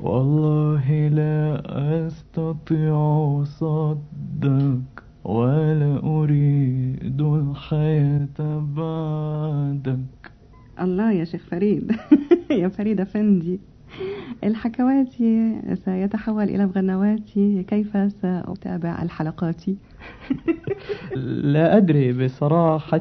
والله لا أستطيع صدك ولا أريد الحياة بعدك. الله يا شيخ فريد. يا فريد أفندي، الحكواتي سيتحول إلى مغنواتي، كيف سأتابع الحلقات؟ لا أدري بصراحة.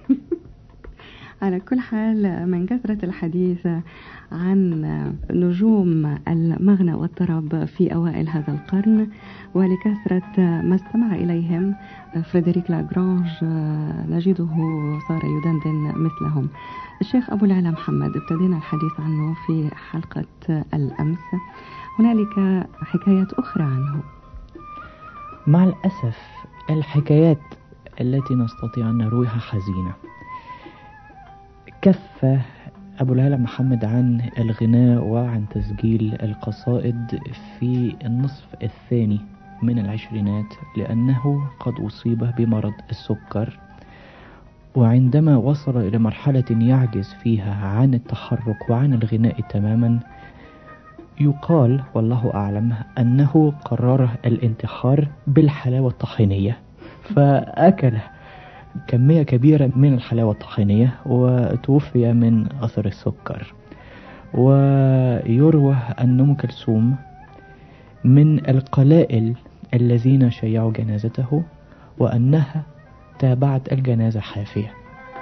على كل حال، من كثرة الحديث عن نجوم المغنى والطرب في أوائل هذا القرن، ولكثرة ما استمع إليهم فريدريك لاغرانج، نجده صار يدندن مثلهم. الشيخ أبو العلا محمد ابتدينا الحديث عنه في حلقة الأمس، هنالك حكايات أخرى عنه. مع الأسف الحكايات التي نستطيع أن نرويها حزينة. كف أبو العلا محمد عن الغناء وعن تسجيل القصائد في النصف الثاني من العشرينات، لأنه قد أصيب بمرض السكر، وعندما وصل إلى مرحلة يعجز فيها عن التحرك وعن الغناء تماما، يقال والله أعلم أنه قرر الانتحار بالحلاوة الطحينية، فأكل كمية كبيرة من الحلاوة الطحينية وتوفي من أثر السكر. ويروى أن أم كلثوم من القلائل الذين شيعوا جنازته، وأنها تابعت الجنازة حافية.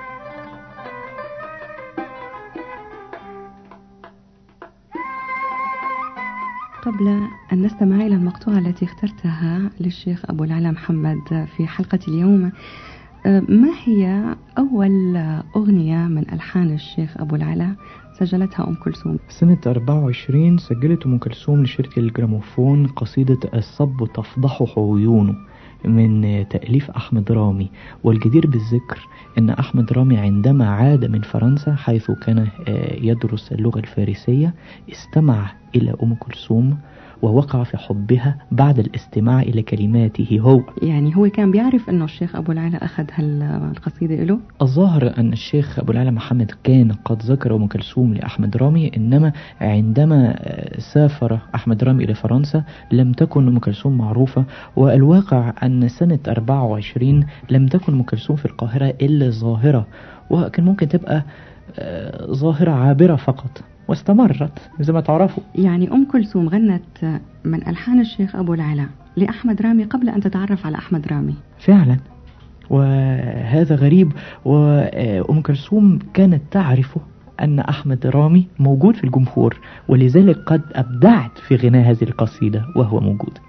قبل أن نستمع إلى المقطوعة التي اخترتها للشيخ أبو العلا محمد في حلقة اليوم، ما هي أول أغنية من ألحان الشيخ أبو العلا سجلتها أم كلثوم؟ سنة 24 سجلت أم كلثوم لشركة الجراموفون قصيدة الصب تفضح عيونه من تأليف أحمد رامي. والجدير بالذكر أن أحمد رامي عندما عاد من فرنسا حيث كان يدرس اللغة الفارسية استمع إلى أم كلثوم ووقع في حبها بعد الاستماع إلى كلماته هو. يعني هو كان بيعرف أنه الشيخ أبو العلا أخذ هالقصيدة له؟ الظاهر أن الشيخ أبو العلا محمد كان قد ذكر أم كلثوم لأحمد رامي، إنما عندما سافر أحمد رامي إلى فرنسا لم تكن أم كلثوم معروفة. والواقع أن سنة 24 لم تكن أم كلثوم في القاهرة إلا ظاهرة، وكان ممكن تبقى ظاهرة عابرة فقط، واستمرت زي ما تعرفوا. يعني أم كلثوم غنت من ألحان الشيخ أبو العلا لأحمد رامي قبل أن تتعرف على أحمد رامي فعلا، وهذا غريب. وأم كلثوم كانت تعرف أن أحمد رامي موجود في الجمهور، ولذلك قد أبدعت في غناء هذه القصيدة وهو موجود.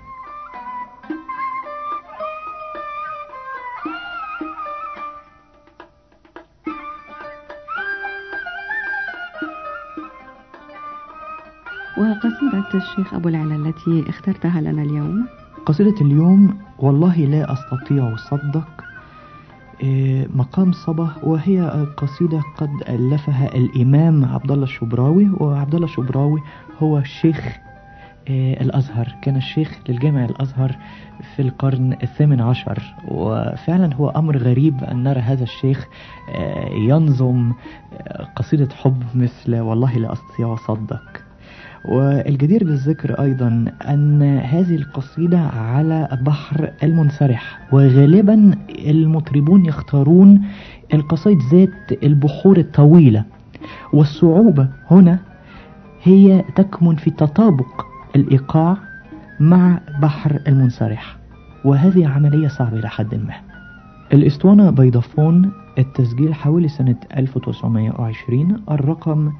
وقصيدة الشيخ أبو العلا التي اخترتها لنا اليوم؟ قصيدة اليوم والله لا أستطيع صدق مقام صبا، وهي قصيدة قد ألفها الإمام عبد الله الشبراوي. وعبد الله الشبراوي هو شيخ الأزهر، كان الشيخ للجامع الأزهر في القرن 18. وفعلا هو أمر غريب أن نرى هذا الشيخ ينظم قصيدة حب مثل والله لا أستطيع صدق. والجدير بالذكر أيضا أن هذه القصيدة على بحر المنسرح، وغالبا المطربون يختارون القصائد ذات البحور الطويلة، والصعوبة هنا هي تكمن في تطابق الإيقاع مع بحر المنسرح، وهذه عملية صعبة إلى حد ما. الإسطوانة بيضافون، التسجيل حوالي سنة 1920، الرقم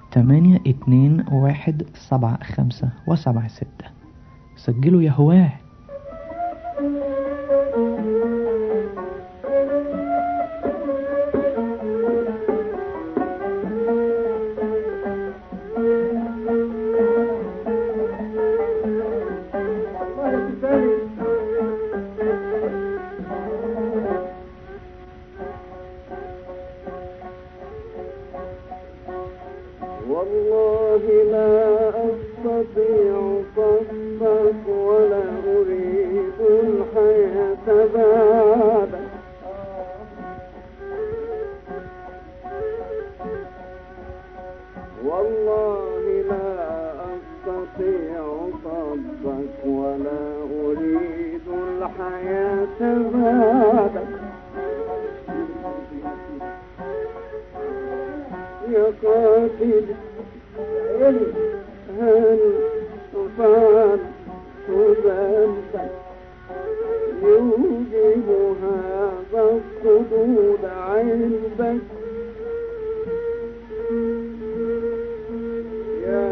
821757. سجلوا يا هواه. والله لا أستطيع صدق ولا أريد الحياة بعدك. والله لا أستطيع الحياة بعدك يا قاتل هل فعل ذنبك يوجب هذا الصدود عندك يا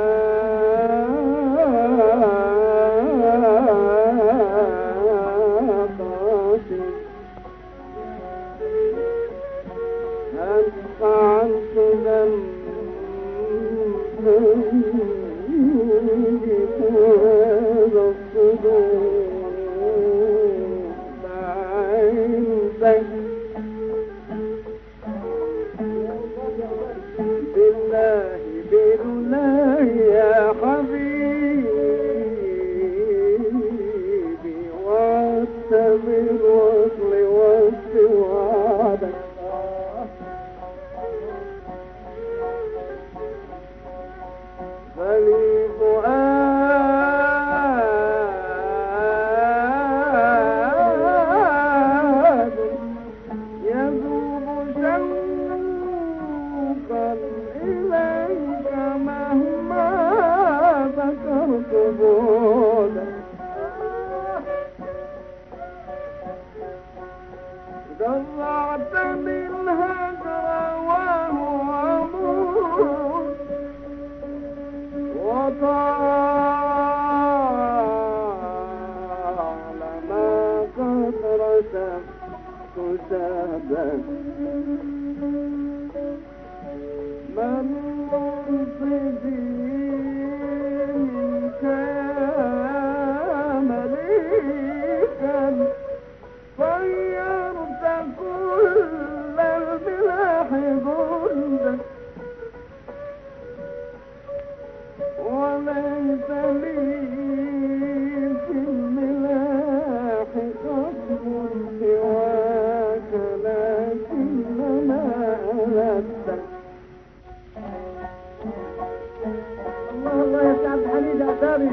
قاتل هل فعلت ذنبا يوجب هذا الصدود عندك بالله بالله يا حبيبي واعتبر وصلي وعدك فلي فؤاد يذوب شوقا إليك مهما ذكرت بعدك جرعتني الهجر وهو عمود وطالما قد رسمت سابك من مرصدي منك مليكا طيرت كل البلاح جندك وليس لي في الملاح قصد سواك لكنما أردتك الله يا سعد حميد أعتابي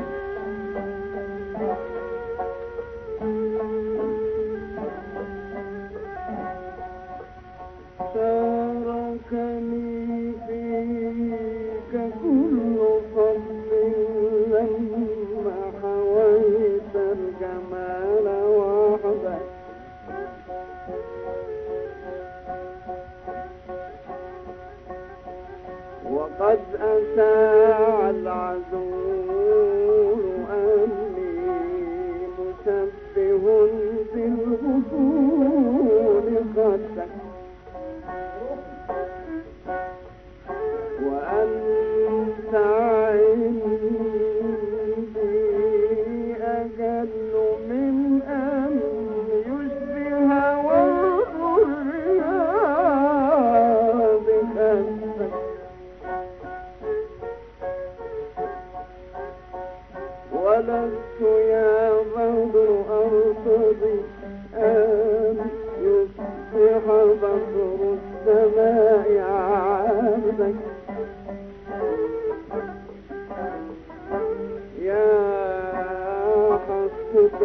شاركني فيك كل فضل لما حويت الجمال وحدك وقد أساء العذور أني مشبه بالغصون خدك وأنت عندي أجل من أن يشبه والرياض كفك ولست يا بدر أرتضي أن يصبح بصر السماء عبدك يا حسبك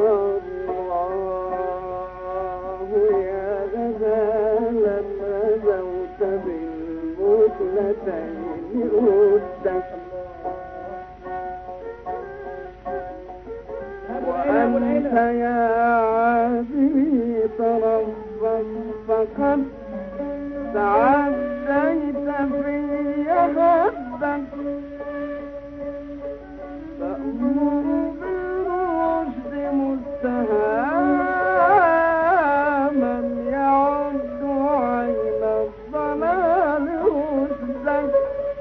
الله يا غزالا غزوت بالمثلتين ردك وأنت يا عازمي تربص فقد تعديت في خدك تأمر بالرشد مستهاما يعد عين الضلال رشدك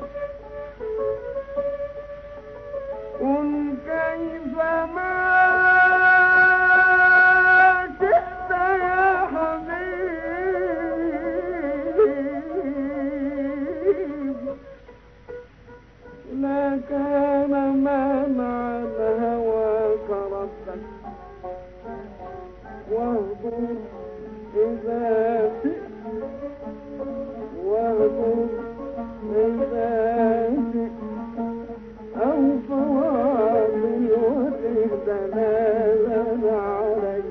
كن كيفما شئت يا حبيبي لا كان مانع الهوى كربك واهضر إذا شئت واهضر إذا شئت أو فواصل وتهدى لا عليك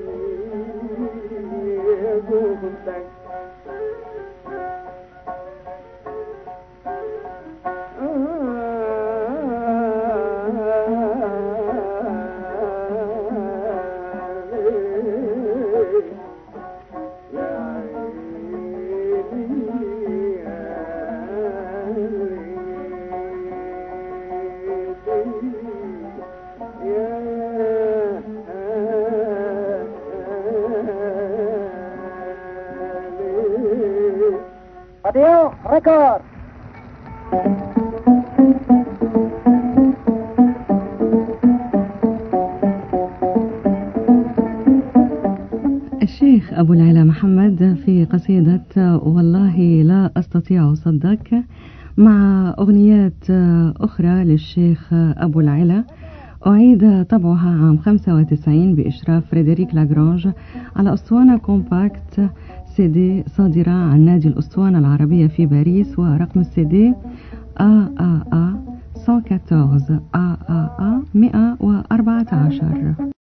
Radio record. الشيخ أبو العلا محمد في قصيدة والله لا أستطيع صدك، مع أغنيات أخرى للشيخ أبو العلا أعيد طبعها عام 95 بإشراف فريدريك لاغرانج على أسطوانة كومباكت سي دي صادرة عن نادي الأسطوانة العربية في باريس، ورقم السي دي AAA 114 AAA 114.